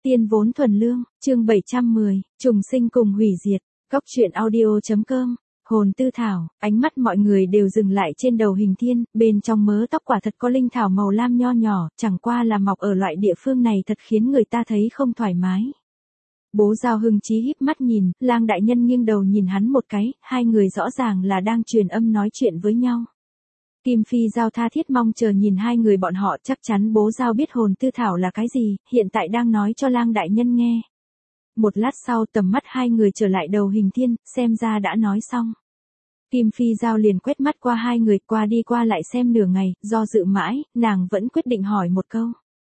Tiên vốn thuần lương, chương 710, trùng sinh cùng hủy diệt, Cóc truyện audio.com, hồn tư thảo, ánh mắt mọi người đều dừng lại trên đầu Hình Thiên, bên trong mớ tóc quả thật có linh thảo màu lam nho nhỏ, chẳng qua là mọc ở loại địa phương này thật khiến người ta thấy không thoải mái. Bố Giao Hưng Chí híp mắt nhìn, Lang đại nhân nghiêng đầu nhìn hắn một cái, hai người rõ ràng là đang truyền âm nói chuyện với nhau. Kim Phi Giao tha thiết mong chờ nhìn hai người bọn họ, chắc chắn bố Giao biết hồn tư thảo là cái gì, hiện tại đang nói cho Lang đại nhân nghe. Một lát sau tầm mắt hai người trở lại đầu Hình Thiên, xem ra đã nói xong. Kim Phi Giao liền quét mắt qua hai người, qua đi qua lại xem nửa ngày, do dự mãi, nàng vẫn quyết định hỏi một câu.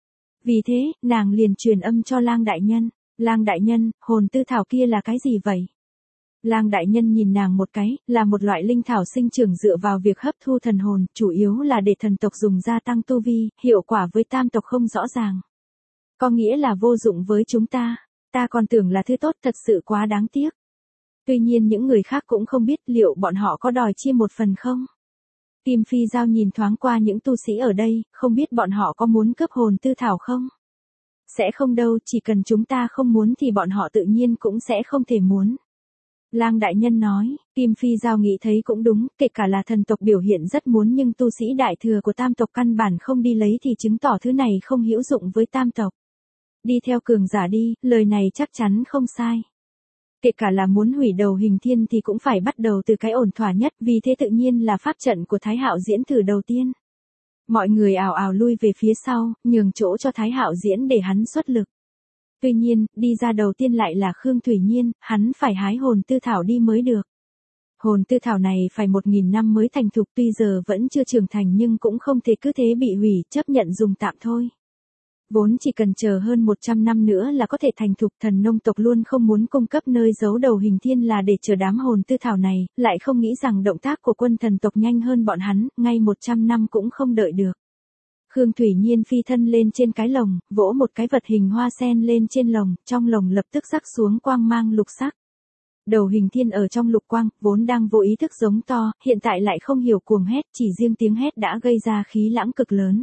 Vì thế, nàng liền truyền âm cho Lang đại nhân. Lang đại nhân, hồn tư thảo kia là cái gì vậy? Lang đại nhân nhìn nàng một cái, là một loại linh thảo sinh trưởng dựa vào việc hấp thu thần hồn, chủ yếu là để thần tộc dùng gia tăng tu vi, hiệu quả với tam tộc không rõ ràng. Có nghĩa là vô dụng với chúng ta. Ta còn tưởng là thứ tốt, thật sự quá đáng tiếc. Tuy nhiên những người khác cũng không biết liệu bọn họ có đòi chia một phần không. Kim Phi Giao nhìn thoáng qua những tu sĩ ở đây, không biết bọn họ có muốn cướp hồn tư thảo không? Sẽ không đâu, chỉ cần chúng ta không muốn thì bọn họ tự nhiên cũng sẽ không thể muốn. Lang đại nhân nói, Kim Phi Giao nghĩ thấy cũng đúng, kể cả là thần tộc biểu hiện rất muốn nhưng tu sĩ đại thừa của tam tộc căn bản không đi lấy thì chứng tỏ thứ này không hữu dụng với tam tộc. Đi theo cường giả đi, lời này chắc chắn không sai. Kể cả là muốn hủy đầu Hình Thiên thì cũng phải bắt đầu từ cái ổn thỏa nhất, vì thế tự nhiên là pháp trận của Thái Hạo Diễn thử đầu tiên. Mọi người ào ào lui về phía sau, nhường chỗ cho Thái Hạo Diễn để hắn xuất lực. Tuy nhiên, đi ra đầu tiên lại là Khương Thủy Nhiên, hắn phải hái hồn tư thảo đi mới được. Hồn tư thảo này phải 1000 năm mới thành thục, tuy giờ vẫn chưa trưởng thành nhưng cũng không thể cứ thế bị hủy, chấp nhận dùng tạm thôi. Vốn chỉ cần chờ hơn 100 năm nữa là có thể thành thục, thần nông tộc luôn không muốn cung cấp nơi giấu đầu Hình Thiên là để chờ đám hồn tư thảo này, lại không nghĩ rằng động tác của quân thần tộc nhanh hơn bọn hắn, ngay 100 năm cũng không đợi được. Khương Thủy Nhiên phi thân lên trên cái lồng, vỗ một cái vật hình hoa sen lên trên lồng, trong lồng lập tức rắc xuống quang mang lục sắc. Đầu Hình Thiên ở trong lục quang, vốn đang vô ý thức giống to, hiện tại lại không hiểu cuồng hét, chỉ riêng tiếng hét đã gây ra khí lãng cực lớn.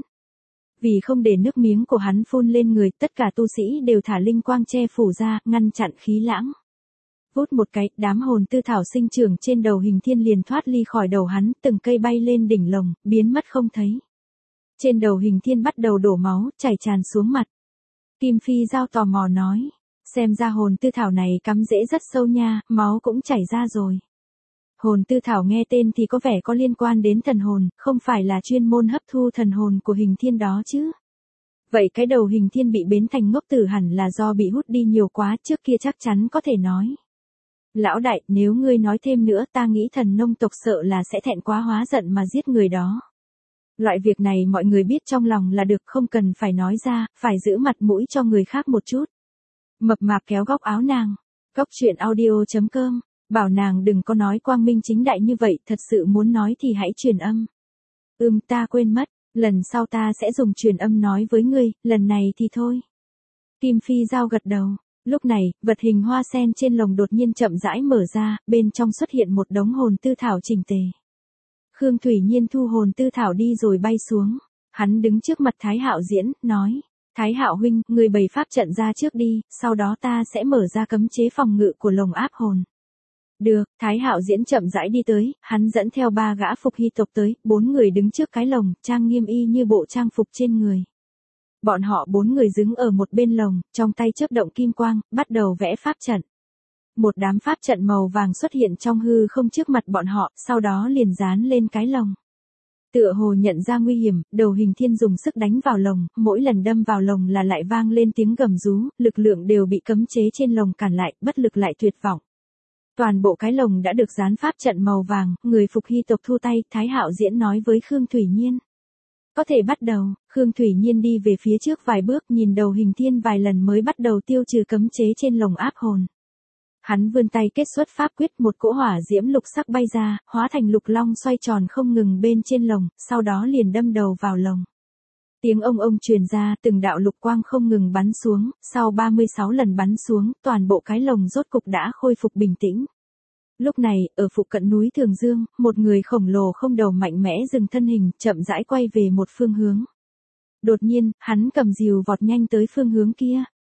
Vì không để nước miếng của hắn phun lên người, tất cả tu sĩ đều thả linh quang che phủ ra, ngăn chặn khí lãng. Vút một cái, đám hồn tư thảo sinh trưởng trên đầu Hình Thiên liền thoát ly khỏi đầu hắn, từng cây bay lên đỉnh lồng, biến mất không thấy. Trên đầu Hình Thiên bắt đầu đổ máu, chảy tràn xuống mặt. Kim Phi Giao tò mò nói, xem ra hồn tư thảo này cắm rễ rất sâu nha, máu cũng chảy ra rồi. Hồn tư thảo nghe tên thì có vẻ có liên quan đến thần hồn, không phải là chuyên môn hấp thu thần hồn của Hình Thiên đó chứ. Vậy cái đầu Hình Thiên bị biến thành ngốc tử hẳn là do bị hút đi nhiều quá, trước kia chắc chắn có thể nói. Lão đại, nếu ngươi nói thêm nữa ta nghĩ thần nông tộc sợ là sẽ thẹn quá hóa giận mà giết người đó. Loại việc này mọi người biết trong lòng là được, không cần phải nói ra, phải giữ mặt mũi cho người khác một chút. Mập mạp kéo góc áo nàng. Cóc truyện audio.com, bảo nàng đừng có nói quang minh chính đại như vậy, thật sự muốn nói thì hãy truyền âm. Ta quên mất, lần sau ta sẽ dùng truyền âm nói với ngươi, lần này thì thôi. Kim Phi Giao gật đầu. Lúc này, vật hình hoa sen trên lồng đột nhiên chậm rãi mở ra, bên trong xuất hiện một đống hồn tư thảo chỉnh tề. Khương Thủy Nhiên thu hồn tư thảo đi rồi bay xuống. Hắn đứng trước mặt Thái Hạo Diễn, nói. Thái Hạo huynh, người bày pháp trận ra trước đi, sau đó ta sẽ mở ra cấm chế phòng ngự của lồng áp hồn. Được, Thái Hạo Diễn chậm rãi đi tới, hắn dẫn theo 3 gã phục hy tộc tới, 4 người đứng trước cái lồng, trang nghiêm y như bộ trang phục trên người. Bọn họ 4 người đứng ở một bên lồng, trong tay chớp động kim quang, bắt đầu vẽ pháp trận. Một đám pháp trận màu vàng xuất hiện trong hư không trước mặt bọn họ, sau đó liền dán lên cái lồng. Tựa hồ nhận ra nguy hiểm, đầu Hình Thiên dùng sức đánh vào lồng, mỗi lần đâm vào lồng là lại vang lên tiếng gầm rú, lực lượng đều bị cấm chế trên lồng cản lại, bất lực lại tuyệt vọng. Toàn bộ cái lồng đã được dán pháp trận màu vàng, người phục hy tộc thu tay, Thái Hạo Diễn nói với Khương Thủy Nhiên. Có thể bắt đầu, Khương Thủy Nhiên đi về phía trước vài bước, nhìn đầu Hình Thiên vài lần mới bắt đầu tiêu trừ cấm chế trên lồng áp hồn. Hắn vươn tay kết xuất pháp quyết, một cỗ hỏa diễm lục sắc bay ra, hóa thành lục long xoay tròn không ngừng bên trên lồng, sau đó liền đâm đầu vào lồng. Tiếng ông truyền ra, từng đạo lục quang không ngừng bắn xuống, sau 36 lần bắn xuống, toàn bộ cái lồng rốt cục đã khôi phục bình tĩnh. Lúc này, ở phụ cận núi Thường Dương, một người khổng lồ không đầu mạnh mẽ dừng thân hình, chậm rãi quay về một phương hướng. Đột nhiên, hắn cầm rìu vọt nhanh tới phương hướng kia.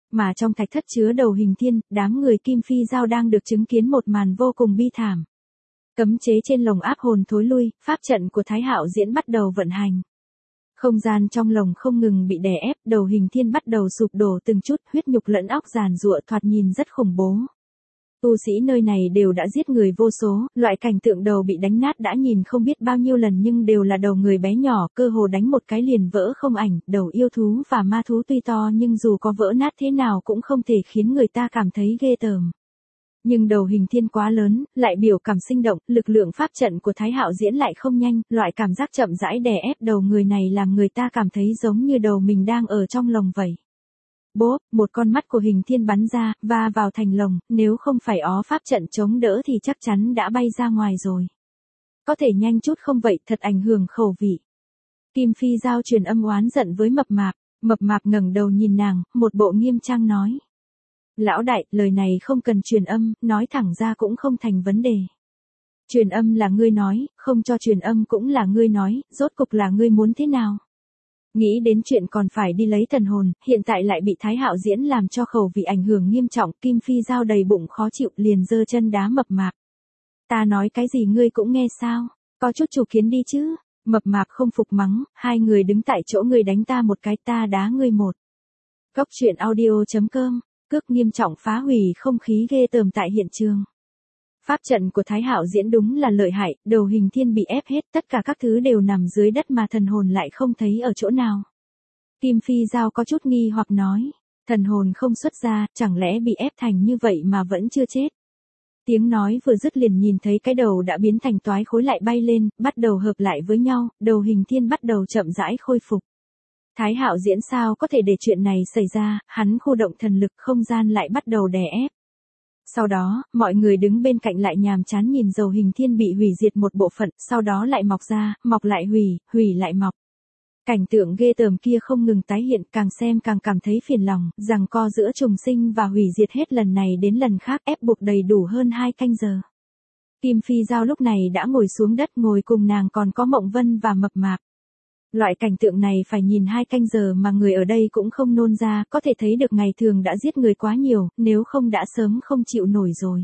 Mà trong thạch thất chứa đầu hình thiên, đám người Kim Phi Giao đang được chứng kiến một màn vô cùng bi thảm. Cấm chế trên lồng áp hồn thối lui, pháp trận của Thái Hạo Diễn bắt đầu vận hành. Không gian trong lồng không ngừng bị đè ép, đầu hình thiên bắt đầu sụp đổ từng chút, huyết nhục lẫn óc giàn giụa thoạt nhìn rất khủng bố. Tu sĩ nơi này đều đã giết người vô số, loại cảnh tượng đầu bị đánh nát đã nhìn không biết bao nhiêu lần nhưng đều là đầu người bé nhỏ, cơ hồ đánh một cái liền vỡ không ảnh, đầu yêu thú và ma thú tuy to nhưng dù có vỡ nát thế nào cũng không thể khiến người ta cảm thấy ghê tởm. Nhưng đầu hình thiên quá lớn, lại biểu cảm sinh động, lực lượng pháp trận của Thái Hạo Diễn lại không nhanh, loại cảm giác chậm rãi đè ép đầu người này làm người ta cảm thấy giống như đầu mình đang ở trong lồng vậy. Bốp, một con mắt của hình thiên bắn ra, va vào thành lồng, nếu không phải ó pháp trận chống đỡ thì chắc chắn đã bay ra ngoài rồi. Có thể nhanh chút không vậy, thật ảnh hưởng khẩu vị. Kim Phi Giao truyền âm oán giận với Mập Mạp ngẩng đầu nhìn nàng, một bộ nghiêm trang nói. Lão đại, lời này không cần truyền âm, nói thẳng ra cũng không thành vấn đề. Truyền âm là ngươi nói, không cho truyền âm cũng là ngươi nói, rốt cục là ngươi muốn thế nào? Nghĩ đến chuyện còn phải đi lấy thần hồn, hiện tại lại bị Thái Hạo Diễn làm cho khẩu vị ảnh hưởng nghiêm trọng, Kim Phi Giao đầy bụng khó chịu liền giơ chân đá Mập Mạp. Ta nói cái gì ngươi cũng nghe sao, có chút chủ kiến đi chứ, Mập Mạp không phục mắng, hai người đứng tại chỗ ngươi đánh ta một cái ta đá ngươi một. Cốc truyện audio.com, cước nghiêm trọng phá hủy không khí ghê tởm tại hiện trường. Pháp trận của Thái Hạo Diễn đúng là lợi hại, đầu hình thiên bị ép hết, tất cả các thứ đều nằm dưới đất mà thần hồn lại không thấy ở chỗ nào. Kim Phi Giao có chút nghi hoặc nói, thần hồn không xuất ra, chẳng lẽ bị ép thành như vậy mà vẫn chưa chết. Tiếng nói vừa dứt liền nhìn thấy cái đầu đã biến thành toái khối lại bay lên, bắt đầu hợp lại với nhau, đầu hình thiên bắt đầu chậm rãi khôi phục. Thái Hạo Diễn sao có thể để chuyện này xảy ra, hắn khu động thần lực không gian lại bắt đầu đè ép. Sau đó, mọi người đứng bên cạnh lại nhàm chán nhìn dầu hình thiên bị hủy diệt một bộ phận, sau đó lại mọc ra, mọc lại hủy lại mọc. Cảnh tượng ghê tởm kia không ngừng tái hiện, càng xem càng cảm thấy phiền lòng, giằng co giữa trùng sinh và hủy diệt hết lần này đến lần khác ép buộc đầy đủ hơn 2 canh giờ. Kim Phi Giao lúc này đã ngồi xuống đất, ngồi cùng nàng còn có Mộng Vân và Mập Mạp. Loại cảnh tượng này phải nhìn 2 canh giờ mà người ở đây cũng không nôn ra, có thể thấy được ngày thường đã giết người quá nhiều, nếu không đã sớm không chịu nổi rồi.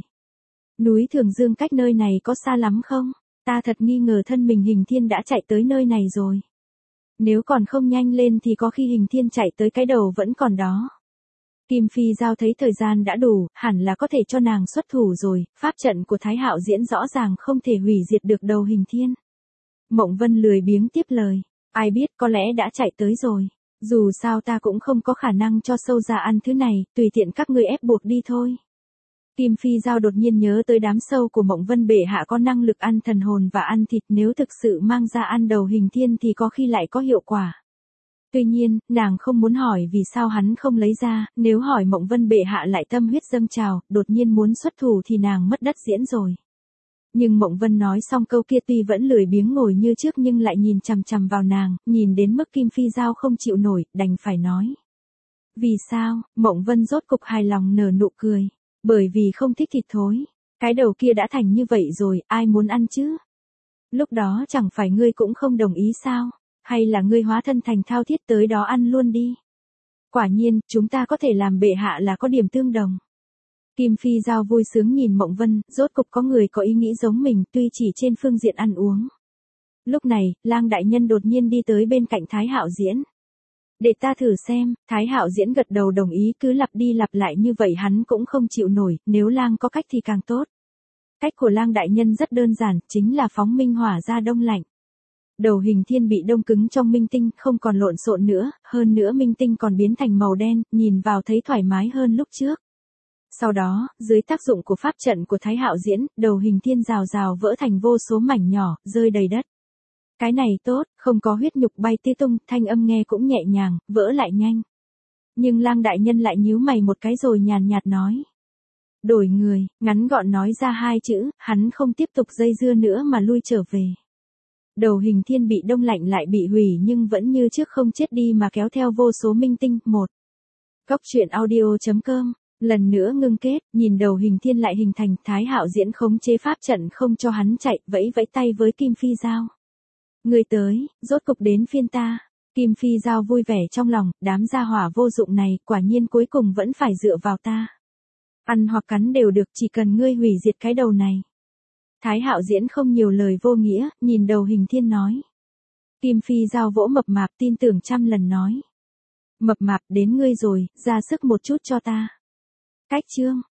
Núi Thường Dương cách nơi này có xa lắm không? Ta thật nghi ngờ thân mình hình thiên đã chạy tới nơi này rồi. Nếu còn không nhanh lên thì có khi hình thiên chạy tới cái đầu vẫn còn đó. Kim Phi Giao thấy thời gian đã đủ, hẳn là có thể cho nàng xuất thủ rồi, pháp trận của Thái Hạo Diễn rõ ràng không thể hủy diệt được đầu hình thiên. Mộng Vân lười biếng tiếp lời. Ai biết có lẽ đã chạy tới rồi. Dù sao ta cũng không có khả năng cho sâu ra ăn thứ này, tùy tiện các ngươi ép buộc đi thôi. Kim Phi Giao đột nhiên nhớ tới đám sâu của Mộng Vân bệ hạ có năng lực ăn thần hồn và ăn thịt, nếu thực sự mang ra ăn đầu hình thiên thì có khi lại có hiệu quả. Tuy nhiên, nàng không muốn hỏi vì sao hắn không lấy ra, nếu hỏi Mộng Vân bệ hạ lại tâm huyết dâng trào, đột nhiên muốn xuất thủ thì nàng mất đất diễn rồi. Nhưng Mộng Vân nói xong câu kia tuy vẫn lười biếng ngồi như trước nhưng lại nhìn chằm chằm vào nàng, nhìn đến mức Kim Phi Giao không chịu nổi, đành phải nói. Vì sao? Mộng Vân rốt cục hài lòng nở nụ cười. Bởi vì không thích thịt thối. Cái đầu kia đã thành như vậy rồi, ai muốn ăn chứ? Lúc đó chẳng phải ngươi cũng không đồng ý sao? Hay là ngươi hóa thân thành Thao Thiết tới đó ăn luôn đi? Quả nhiên, chúng ta có thể làm bệ hạ là có điểm tương đồng. Kim Phi Giao vui sướng nhìn Mộng Vân, rốt cục có người có ý nghĩ giống mình, tuy chỉ trên phương diện ăn uống. Lúc này, Lang đại nhân đột nhiên đi tới bên cạnh Thái Hạo Diễn. Để ta thử xem, Thái Hạo Diễn gật đầu đồng ý, cứ lặp đi lặp lại như vậy hắn cũng không chịu nổi, nếu Lang có cách thì càng tốt. Cách của Lang đại nhân rất đơn giản, chính là phóng minh hỏa ra đông lạnh. Đầu hình thiên bị đông cứng trong minh tinh, không còn lộn xộn nữa, hơn nữa minh tinh còn biến thành màu đen, nhìn vào thấy thoải mái hơn lúc trước. Sau đó, dưới tác dụng của pháp trận của Thái Hạo Diễn, đầu hình thiên rào rào vỡ thành vô số mảnh nhỏ, rơi đầy đất. Cái này tốt, không có huyết nhục bay tứ tung, thanh âm nghe cũng nhẹ nhàng, vỡ lại nhanh. Nhưng Lang đại nhân lại nhíu mày một cái rồi nhàn nhạt nói. Đổi người, ngắn gọn nói ra 2 chữ, hắn không tiếp tục dây dưa nữa mà lui trở về. Đầu hình thiên bị đông lạnh lại bị hủy nhưng vẫn như trước không chết đi mà kéo theo vô số minh tinh. 1. Cốc truyện audio.com. Lần nữa ngưng kết, nhìn đầu hình thiên lại hình thành, Thái Hạo Diễn khống chế pháp trận không cho hắn chạy, vẫy vẫy tay với Kim Phi Giao. Người tới, rốt cục đến phiên ta. Kim Phi Giao vui vẻ trong lòng, đám gia hỏa vô dụng này, quả nhiên cuối cùng vẫn phải dựa vào ta. Ăn hoặc cắn đều được, chỉ cần ngươi hủy diệt cái đầu này. Thái Hạo Diễn không nhiều lời vô nghĩa, nhìn đầu Hình Thiên nói. Kim Phi Giao vỗ Mập Mạp tin tưởng 100 lần nói. Mập Mạp đến ngươi rồi, ra sức một chút cho ta. Cách chương.